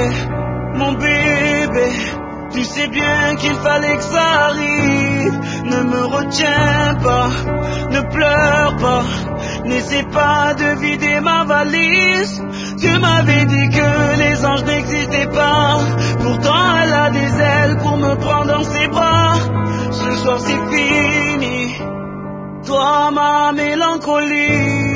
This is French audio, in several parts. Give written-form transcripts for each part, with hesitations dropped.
mon bébé, tu sais bien qu'il fallait que ça arrive. Ne me retiens pas, ne pleure pas, n'essaie pas de vider ma valise. Tu m'avais dit que les anges n'existaient pas, pourtant elle a des ailes pour me prendre dans ses bras. Ce soir c'est fini, toi ma mélancolie.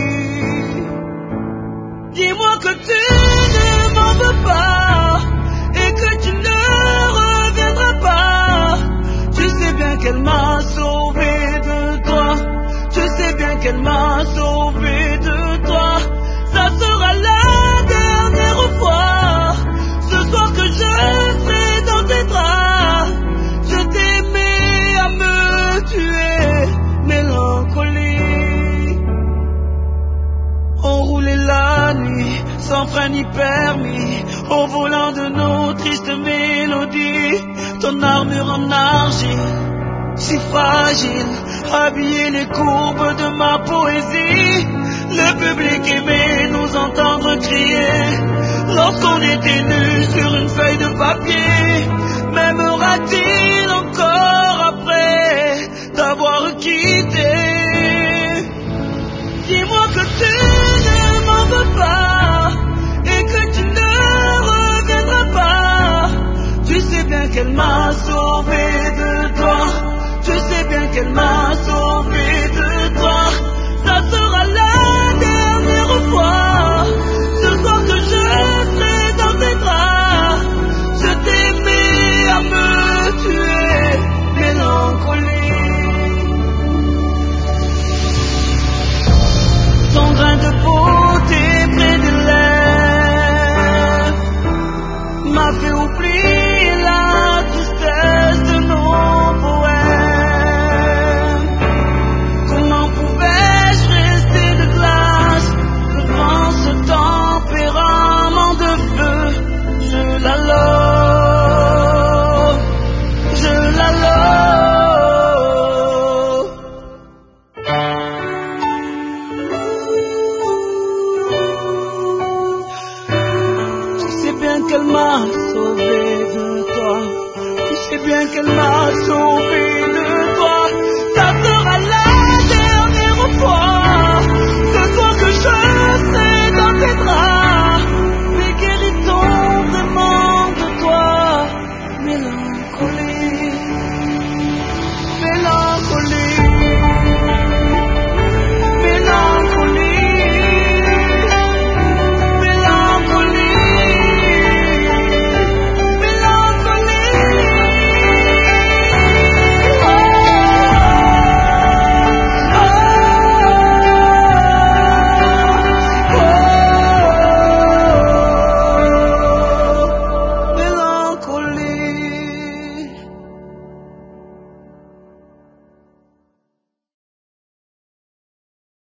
Dis-moi que tu ne m'en veux pas et que tu ne reviendras pas. Tu sais bien qu'elle m'a sauvé de toi, tu sais bien qu'elle m'a sauvé de toi. Ça sera la dernière fois, ce soir que je serai dans tes draps. Je t'aimais à me tuer, mélancolie. On roulait la nuit, sans frein ni permis, au volant de nos tristes mélodies. Ton armure en argile, si fragile, habillait les courbes de ma poésie. Le public aimait nous entendre crier lorsqu'on était nus sur une feuille de papier. M'aimera-t-il encore après t'avoir quitté? Dis-moi que tu ne m'en veux pas et que tu ne reviendras pas. Tu sais bien qu'elle m'a sauvé de toi, tu sais bien qu'elle m'a sauvé de toi. Ça sera la dernière fois, ce soir que je serai dans tes draps. Je t'aimais à me tuer, mélancolie. Ton grain de beauté près des lèvres m'a fait oublier la tristesse de nos poèmes. Comment pouvais-je rester de glace devant ce tempérament de feu? Je la love, je la love. Tu sais bien qu'elle m'a sauvé